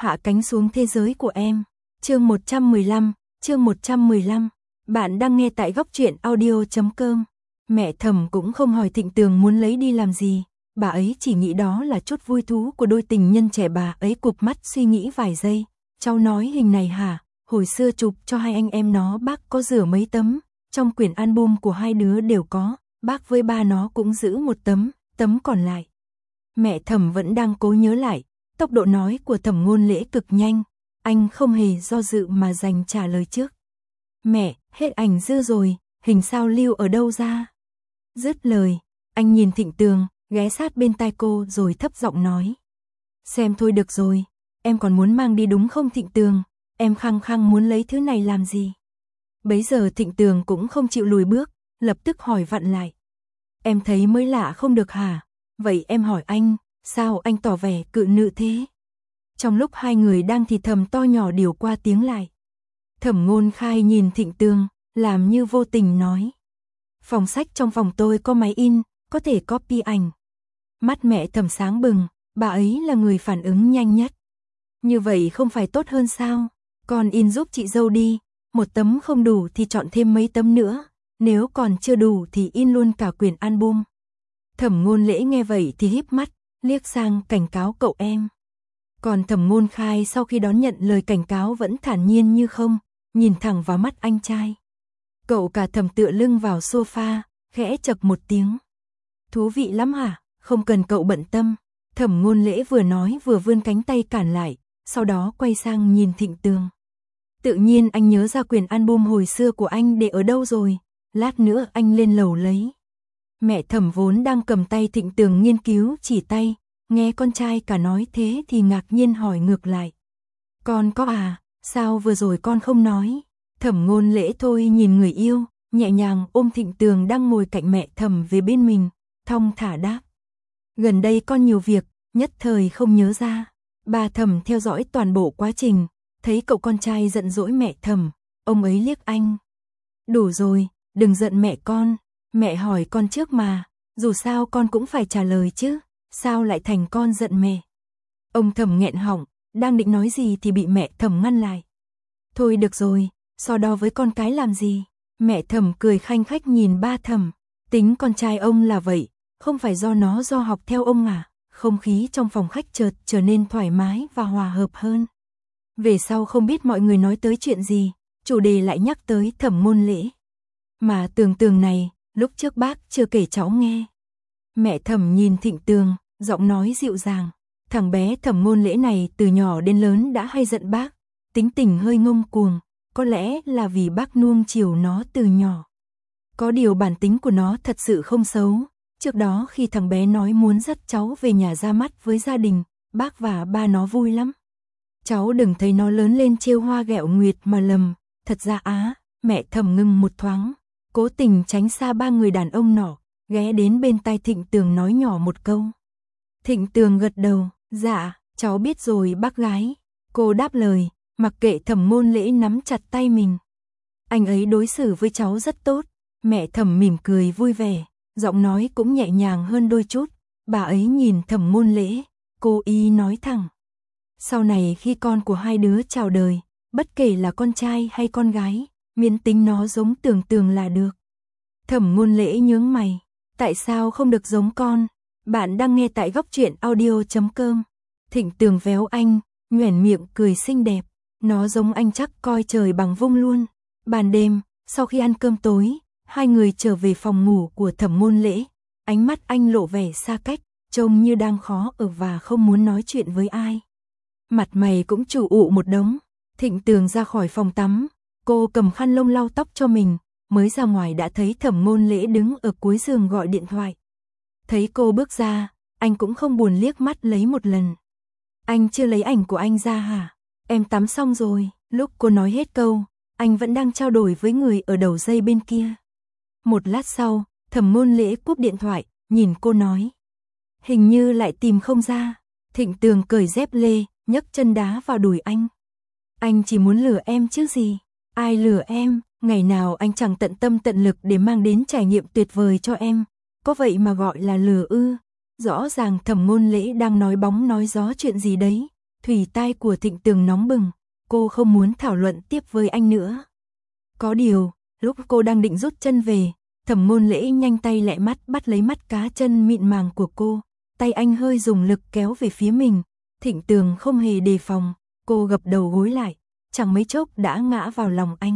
hạ cánh xuống thế giới của em. Chương 115. Bạn đang nghe tại góc truyện audio.com. Mẹ Thẩm cũng không hỏi Thịnh Tường muốn lấy đi làm gì, bà ấy chỉ nghĩ đó là chút vui thú của đôi tình nhân trẻ. Bà ấy cụp mắt suy nghĩ vài giây. Cháu nói hình này hả? Hồi xưa chụp cho hai anh em nó bác có rửa mấy tấm, trong quyển album của hai đứa đều có, bác với ba nó cũng giữ một tấm còn lại. Mẹ Thẩm vẫn đang cố nhớ lại, tốc độ nói của Thẩm Ngôn Lễ cực nhanh, anh không hề do dự mà dành trả lời trước. Mẹ, hết ảnh dư rồi, hình sao lưu ở đâu ra? Dứt lời, anh nhìn Thịnh Tường, ghé sát bên tai cô rồi thấp giọng nói. Xem thôi được rồi, em còn muốn mang đi đúng không Thịnh Tường? Em khăng khăng muốn lấy thứ này làm gì? Bấy giờ Thịnh Tường cũng không chịu lùi bước, lập tức hỏi vặn lại. Em thấy mới lạ không được hả? Vậy em hỏi anh, sao anh tỏ vẻ cự nữ thế? Trong lúc hai người đang thì thầm to nhỏ điều qua tiếng lại. Thẩm Ngôn Khai nhìn Thịnh Tường, làm như vô tình nói. Phòng sách trong phòng tôi có máy in, có thể copy ảnh. Mắt mẹ Thẩm sáng bừng, bà ấy là người phản ứng nhanh nhất. Như vậy không phải tốt hơn sao? Con in giúp chị dâu đi, một tấm không đủ thì chọn thêm mấy tấm nữa, nếu còn chưa đủ thì in luôn cả quyển album. Thẩm Ngôn Lễ nghe vậy thì híp mắt, liếc sang cảnh cáo cậu em. Còn Thẩm Ngôn Khai sau khi đón nhận lời cảnh cáo vẫn thản nhiên như không, nhìn thẳng vào mắt anh trai. Cậu cả Thẩm tựa lưng vào sofa, khẽ chậc một tiếng. Thú vị lắm hả? Không cần cậu bận tâm. Thẩm Ngôn Lễ vừa nói vừa vươn cánh tay cản lại, sau đó quay sang nhìn Thịnh Tường. Tự nhiên anh nhớ ra quyển album hồi xưa của anh để ở đâu rồi, lát nữa anh lên lầu lấy. Mẹ Thẩm vốn đang cầm tay Thịnh Tường nghiên cứu chỉ tay, nghe con trai cả nói thế thì ngạc nhiên hỏi ngược lại. Con có à, sao vừa rồi con không nói? Thẩm Ngôn Lễ thôi nhìn người yêu, nhẹ nhàng ôm Thịnh Tường đang ngồi cạnh mẹ Thẩm về bên mình, thong thả đáp. Gần đây con nhiều việc, nhất thời không nhớ ra. Bà Thẩm theo dõi toàn bộ quá trình, thấy cậu con trai giận dỗi mẹ Thẩm, ông ấy liếc anh. Đủ rồi, đừng giận mẹ con, mẹ hỏi con trước mà, dù sao con cũng phải trả lời chứ, sao lại thành con giận mẹ? Ông Thẩm nghẹn họng, đang định nói gì thì bị mẹ Thẩm ngăn lại. Thôi được rồi, so đo với con cái làm gì? Mẹ Thẩm cười khanh khách nhìn ba Thẩm, tính con trai ông là vậy, không phải do học theo ông à? Không khí trong phòng khách chợt trở nên thoải mái và hòa hợp hơn. Về sau không biết mọi người nói tới chuyện gì, chủ đề lại nhắc tới Thẩm Ngôn Lễ. Mà Tường này, lúc trước bác chưa kể cháu nghe. Mẹ Thẩm nhìn Thịnh Tường, giọng nói dịu dàng. Thằng bé Thẩm Ngôn Lễ này từ nhỏ đến lớn đã hay giận bác, tính tình hơi ngông cuồng, có lẽ là vì bác nuông chiều nó từ nhỏ. Có điều bản tính của nó thật sự không xấu. Trước đó khi thằng bé nói muốn dắt cháu về nhà ra mắt với gia đình, bác và ba nó vui lắm. Cháu đừng thấy nó lớn lên trêu hoa ghẹo nguyệt mà lầm, thật ra mẹ Thẩm ngưng một thoáng, cố tình tránh xa ba người đàn ông nọ, ghé đến bên tai Thịnh Tường nói nhỏ một câu. Thịnh Tường gật đầu, dạ, cháu biết rồi bác gái. Cô đáp lời, mặc kệ Thẩm Ngôn Lễ nắm chặt tay mình. Anh ấy đối xử với cháu rất tốt, mẹ Thẩm mỉm cười vui vẻ. Giọng nói cũng nhẹ nhàng hơn đôi chút, bà ấy nhìn Thẩm Ngôn Lễ, cô ý nói thẳng. Sau này khi con của hai đứa chào đời, bất kể là con trai hay con gái, miễn tính nó giống Tường là được. Thẩm Ngôn Lễ nhướng mày, tại sao không được giống con? Bạn đang nghe tại góc truyện audio.com. Thịnh Tường véo anh, nhoẻn miệng cười xinh đẹp, nó giống anh chắc coi trời bằng vung luôn. Ban đêm, sau khi ăn cơm tối, hai người trở về phòng ngủ của Thẩm Ngôn Lễ, ánh mắt anh lộ vẻ xa cách, trông như đang khó ở và không muốn nói chuyện với ai. Mặt mày cũng chủ ụ một đống. Thịnh Tường ra khỏi phòng tắm, cô cầm khăn lông lau tóc cho mình, mới ra ngoài đã thấy Thẩm Ngôn Lễ đứng ở cuối giường gọi điện thoại. Thấy cô bước ra, anh cũng không buồn liếc mắt lấy một lần. Anh chưa lấy ảnh của anh ra hả? Em tắm xong rồi. Lúc cô nói hết câu, anh vẫn đang trao đổi với người ở đầu dây bên kia. Một lát sau, Thẩm Ngôn Lễ cúp điện thoại, nhìn cô nói. Hình như lại tìm không ra. Thịnh Tường cởi dép lê, nhấc chân đá vào đùi anh. Anh chỉ muốn lừa em chứ gì. Ai lừa em, ngày nào anh chẳng tận tâm tận lực để mang đến trải nghiệm tuyệt vời cho em. Có vậy mà gọi là lừa ư? Rõ ràng Thẩm Ngôn Lễ đang nói bóng nói gió chuyện gì đấy. Thủy tai của Thịnh Tường nóng bừng, cô không muốn thảo luận tiếp với anh nữa. Có điều, lúc cô đang định rút chân về, Thẩm Ngôn Lễ nhanh tay lẹ mắt bắt lấy mắt cá chân mịn màng của cô, tay anh hơi dùng lực kéo về phía mình. Thịnh Tường không hề đề phòng, cô gập đầu gối lại, chẳng mấy chốc đã ngã vào lòng anh.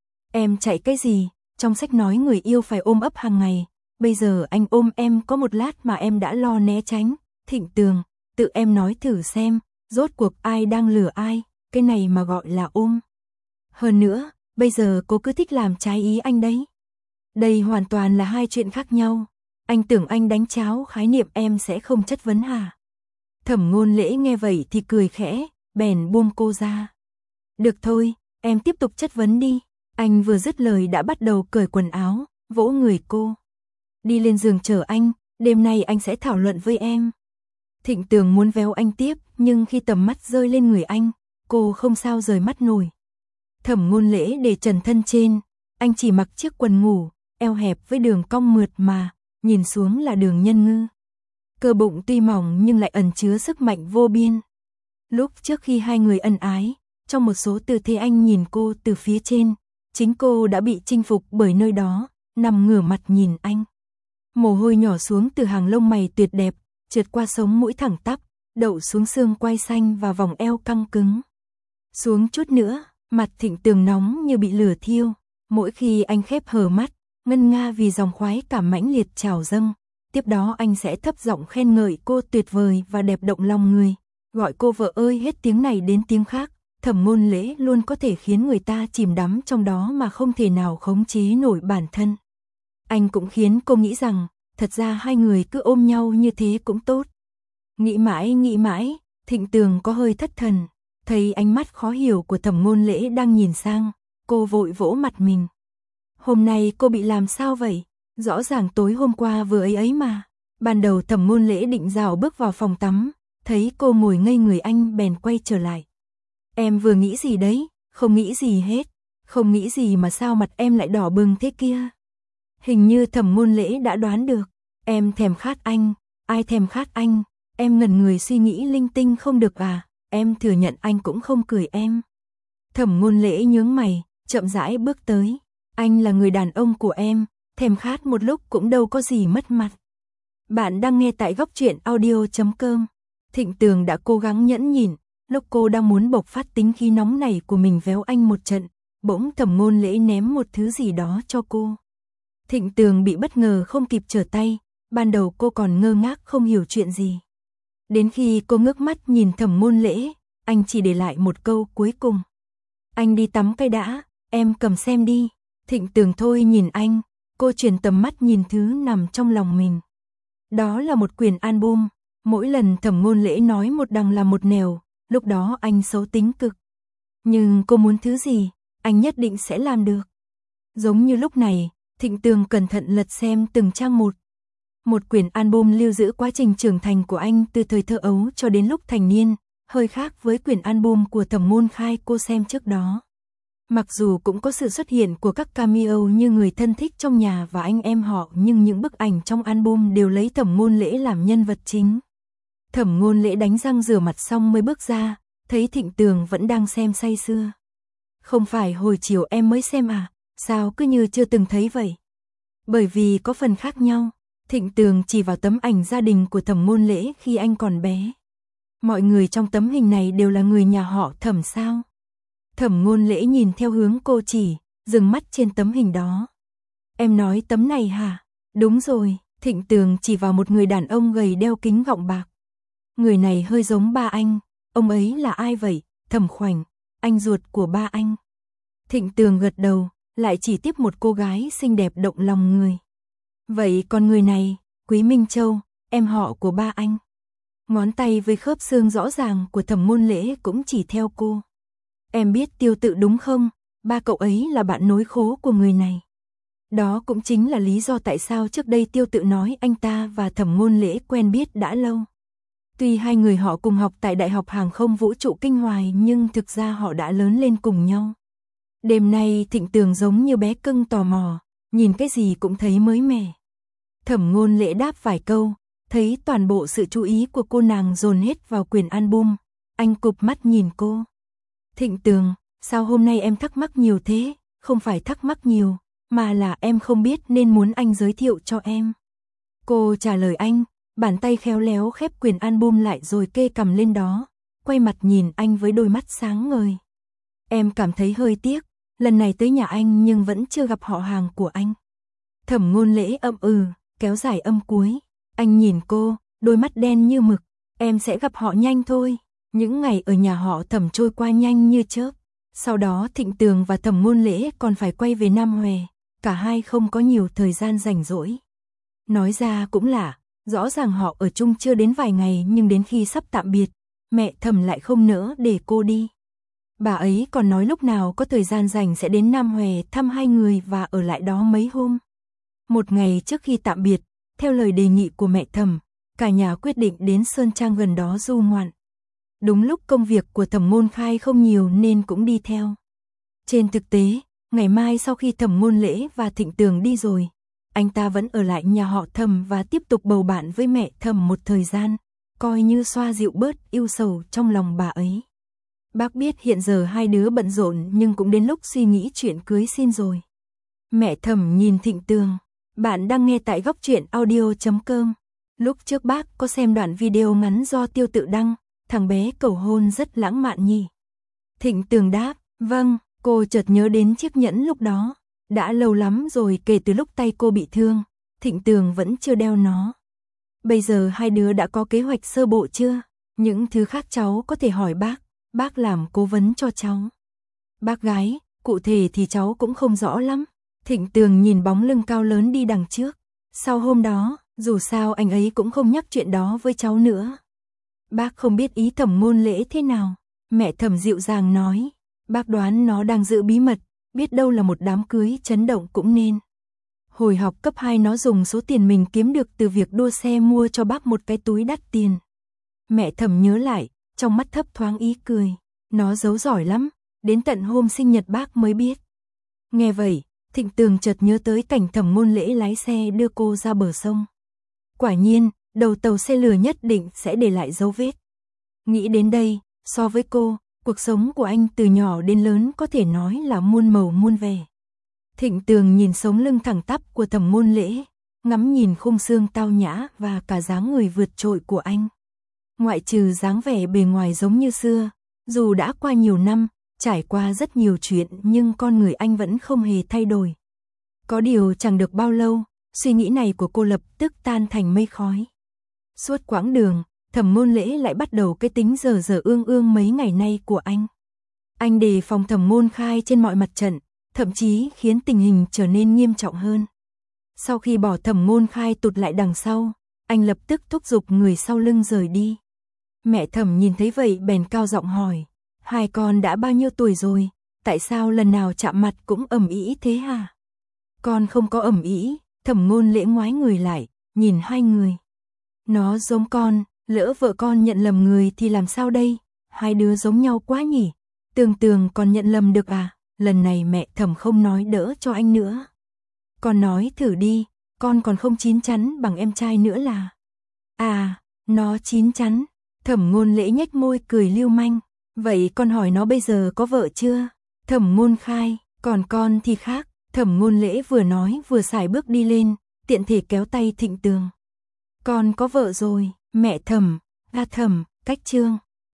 Em chạy cái gì, trong sách nói người yêu phải ôm ấp hàng ngày, bây giờ anh ôm em có một lát mà em đã lo né tránh. Thịnh Tường, tự em nói thử xem, rốt cuộc ai đang lừa ai, cái này mà gọi là ôm. Hơn nữa, bây giờ cô cứ thích làm trái ý anh đấy. Đây hoàn toàn là hai chuyện khác nhau. Anh tưởng anh đánh cháo khái niệm em sẽ không chất vấn hả? Thẩm Ngôn Lễ nghe vậy thì cười khẽ, bèn buông cô ra. Được thôi, em tiếp tục chất vấn đi. Anh vừa dứt lời đã bắt đầu cởi quần áo, vỗ người cô. Đi lên giường chờ anh, đêm nay anh sẽ thảo luận với em. Thịnh Tường muốn véo anh tiếp, nhưng khi tầm mắt rơi lên người anh, cô không sao rời mắt nổi. Thẩm Ngôn Lễ để trần thân trên, anh chỉ mặc chiếc quần ngủ, eo hẹp với đường cong mượt mà, nhìn xuống là đường nhân ngư. Cơ bụng tuy mỏng nhưng lại ẩn chứa sức mạnh vô biên. Lúc trước khi hai người ân ái, trong một số tư thế anh nhìn cô từ phía trên, chính cô đã bị chinh phục bởi nơi đó, nằm ngửa mặt nhìn anh. Mồ hôi nhỏ xuống từ hàng lông mày tuyệt đẹp, trượt qua sống mũi thẳng tắp, đậu xuống xương quai xanh và vòng eo căng cứng. Xuống chút nữa, mặt Thịnh Tường nóng như bị lửa thiêu, mỗi khi anh khép hờ mắt, ngân nga vì dòng khoái cảm mãnh liệt trào dâng. Tiếp đó anh sẽ thấp giọng khen ngợi cô tuyệt vời và đẹp động lòng người, gọi cô vợ ơi hết tiếng này đến tiếng khác. Thẩm Ngôn Lễ luôn có thể khiến người ta chìm đắm trong đó mà không thể nào khống chế nổi bản thân. Anh cũng khiến cô nghĩ rằng, thật ra hai người cứ ôm nhau như thế cũng tốt. Nghĩ mãi, Thịnh Tường có hơi thất thần, thấy ánh mắt khó hiểu của Thẩm Ngôn Lễ đang nhìn sang, cô vội vỗ mặt mình. Hôm nay cô bị làm sao vậy? Rõ ràng tối hôm qua vừa ấy mà. Ban đầu Thẩm Ngôn Lễ định rảo bước vào phòng tắm, thấy cô ngồi ngây người anh bèn quay trở lại. Em vừa nghĩ gì đấy? Không nghĩ gì hết. Không nghĩ gì mà sao mặt em lại đỏ bừng thế kia? Hình như Thẩm Ngôn Lễ đã đoán được. Em thèm khát anh. Ai thèm khát anh? Em ngẩn người suy nghĩ linh tinh không được à? Em thừa nhận anh cũng không cười em. Thẩm Ngôn Lễ nhướng mày, chậm rãi bước tới. Anh là người đàn ông của em, thèm khát một lúc cũng đâu có gì mất mặt. Bạn đang nghe tại goctruyện.audio.com. Thịnh Tường đã cố gắng nhẫn nhịn, lúc cô đang muốn bộc phát tính khí nóng nảy của mình véo anh một trận, bỗng Thẩm Ngôn Lễ ném một thứ gì đó cho cô. Thịnh Tường bị bất ngờ không kịp trở tay, ban đầu cô còn ngơ ngác không hiểu chuyện gì. Đến khi cô ngước mắt nhìn Thẩm Ngôn Lễ, anh chỉ để lại một câu cuối cùng. Anh đi tắm cái đã, em cầm xem đi. Thịnh Tường thôi nhìn anh, cô chuyển tầm mắt nhìn thứ nằm trong lòng mình. Đó là một quyển album, mỗi lần Thẩm Ngôn Lễ nói một đằng là một nẻo, lúc đó anh xấu tính cực. Nhưng cô muốn thứ gì, anh nhất định sẽ làm được. Giống như lúc này, Thịnh Tường cẩn thận lật xem từng trang một. Một quyển album lưu giữ quá trình trưởng thành của anh từ thời thơ ấu cho đến lúc thành niên, hơi khác với quyển album của Thẩm Ngôn Khai cô xem trước đó. Mặc dù cũng có sự xuất hiện của các cameo như người thân thích trong nhà và anh em họ, nhưng những bức ảnh trong album đều lấy Thẩm Ngôn Lễ làm nhân vật chính. Thẩm Ngôn Lễ đánh răng rửa mặt xong mới bước ra, thấy Thịnh Tường vẫn đang xem say sưa. Không phải hồi chiều em mới xem à, sao cứ như chưa từng thấy vậy? Bởi vì có phần khác nhau. Thịnh Tường chỉ vào tấm ảnh gia đình của Thẩm Ngôn Lễ khi anh còn bé. Mọi người trong tấm hình này đều là người nhà họ Thẩm sao? Thẩm Ngôn Lễ nhìn theo hướng cô chỉ, dừng mắt trên tấm hình đó. Em nói tấm này hả? Đúng rồi, Thịnh Tường chỉ vào một người đàn ông gầy đeo kính gọng bạc. Người này hơi giống ba anh, ông ấy là ai vậy? Thẩm Khoảnh, anh ruột của ba anh. Thịnh Tường gật đầu, lại chỉ tiếp một cô gái xinh đẹp động lòng người. Vậy còn người này, Quý Minh Châu, em họ của ba anh. Ngón tay với khớp xương rõ ràng của Thẩm Ngôn Lễ cũng chỉ theo cô. Em biết Tiêu Tự đúng không? Ba cậu ấy là bạn nối khố của người này. Đó cũng chính là lý do tại sao trước đây Tiêu Tự nói anh ta và Thẩm Ngôn Lễ quen biết đã lâu. Tuy hai người họ cùng học tại Đại học Hàng không Vũ trụ Kinh Hoài nhưng thực ra họ đã lớn lên cùng nhau. Đêm nay Thịnh Tường giống như bé cưng tò mò, nhìn cái gì cũng thấy mới mẻ. Thẩm Ngôn Lễ đáp vài câu, thấy toàn bộ sự chú ý của cô nàng dồn hết vào quyển album. Anh cụp mắt nhìn cô. Thịnh Tường, sao hôm nay em thắc mắc nhiều thế? Không phải thắc mắc nhiều, mà là em không biết nên muốn anh giới thiệu cho em. Cô trả lời anh, bàn tay khéo léo khép quyển album lại rồi kê cằm lên đó, quay mặt nhìn anh với đôi mắt sáng ngời. Em cảm thấy hơi tiếc, lần này tới nhà anh nhưng vẫn chưa gặp họ hàng của anh. Thẩm Ngôn Lễ kéo dài âm cuối. Anh nhìn cô, đôi mắt đen như mực. Em sẽ gặp họ nhanh thôi. Những ngày ở nhà họ Thẩm trôi qua nhanh như chớp. Sau đó Thịnh Tường và Thẩm Ngôn Lễ còn phải quay về Nam Huế. Cả hai không có nhiều thời gian rảnh rỗi. Nói ra cũng lạ, rõ ràng họ ở chung chưa đến vài ngày nhưng đến khi sắp tạm biệt, mẹ Thẩm lại không nỡ để cô đi. Bà ấy còn nói lúc nào có thời gian rảnh sẽ đến Nam Huế thăm hai người và ở lại đó mấy hôm. Một ngày trước khi tạm biệt, theo lời đề nghị của mẹ Thẩm, cả nhà quyết định đến Sơn Trang gần đó du ngoạn. Đúng lúc công việc của Thẩm Ngôn Khai không nhiều nên cũng đi theo. Trên thực tế, ngày mai sau khi Thẩm Ngôn Lễ và Thịnh Tường đi rồi, anh ta vẫn ở lại nhà họ Thẩm và tiếp tục bầu bạn với mẹ Thẩm một thời gian, coi như xoa dịu bớt ưu sầu trong lòng bà ấy. Bác biết hiện giờ hai đứa bận rộn nhưng cũng đến lúc suy nghĩ chuyện cưới xin rồi. Mẹ Thẩm nhìn Thịnh Tường. Bạn đang nghe tại góc truyện audio.com. Lúc trước bác có xem đoạn video ngắn do Tiêu Tự đăng, thằng bé cầu hôn rất lãng mạn nhỉ. Thịnh Tường đáp, vâng, cô chợt nhớ đến chiếc nhẫn lúc đó. Đã lâu lắm rồi kể từ lúc tay cô bị thương, Thịnh Tường vẫn chưa đeo nó. Bây giờ hai đứa đã có kế hoạch sơ bộ chưa? Những thứ khác cháu có thể hỏi bác làm cố vấn cho cháu. Bác gái, cụ thể thì cháu cũng không rõ lắm. Thịnh Tường nhìn bóng lưng cao lớn đi đằng trước. Sau hôm đó, dù sao anh ấy cũng không nhắc chuyện đó với cháu nữa. Bác không biết ý Thẩm Ngôn Lễ thế nào. Mẹ Thẩm dịu dàng nói. Bác đoán nó đang giữ bí mật, biết đâu là một đám cưới chấn động cũng nên. Hồi học cấp 2 nó dùng số tiền mình kiếm được từ việc đua xe mua cho bác một cái túi đắt tiền. Mẹ Thẩm nhớ lại, trong mắt thấp thoáng ý cười. Nó giấu giỏi lắm, đến tận hôm sinh nhật bác mới biết. Nghe vậy, Thịnh Tường chợt nhớ tới cảnh Thẩm Ngôn Lễ lái xe đưa cô ra bờ sông. Quả nhiên, đầu tàu xe lửa nhất định sẽ để lại dấu vết. Nghĩ đến đây, so với cô, cuộc sống của anh từ nhỏ đến lớn có thể nói là muôn màu muôn vẻ. Thịnh Tường nhìn sống lưng thẳng tắp của Thẩm Ngôn Lễ, ngắm nhìn khung xương tao nhã và cả dáng người vượt trội của anh. Ngoại trừ dáng vẻ bề ngoài giống như xưa, dù đã qua nhiều năm, trải qua rất nhiều chuyện nhưng con người anh vẫn không hề thay đổi. Có điều chẳng được bao lâu, suy nghĩ này của cô lập tức tan thành mây khói. Suốt quãng đường, Thẩm Ngôn Lễ lại bắt đầu cái tính dở ương mấy ngày nay của anh. Anh đề phòng Thẩm Ngôn Khai trên mọi mặt trận, thậm chí khiến tình hình trở nên nghiêm trọng hơn. Sau khi bỏ Thẩm Ngôn Khai tụt lại đằng sau, anh lập tức thúc giục người sau lưng rời đi. Mẹ Thẩm nhìn thấy vậy bèn cao giọng hỏi, hai con đã bao nhiêu tuổi rồi, tại sao lần nào chạm mặt cũng ầm ĩ thế hả? Con không có ầm ĩ. Thẩm Ngôn Lễ ngoái người lại, nhìn hai người. Nó giống con, lỡ vợ con nhận lầm người thì làm sao đây? Hai đứa giống nhau quá nhỉ? Tường còn nhận lầm được à? Lần này mẹ Thẩm không nói đỡ cho anh nữa. Con nói thử đi, con còn không chín chắn bằng em trai nữa là. À, nó chín chắn. Thẩm Ngôn Lễ nhếch môi cười lưu manh. Vậy con hỏi nó bây giờ có vợ chưa? Thẩm Ngôn Khai, còn con thì khác. Thẩm Ngôn Lễ vừa nói vừa sải bước đi lên, tiện thể kéo tay Thịnh Tường. Con có vợ rồi, mẹ Thẩm, Thẩm, cách chương.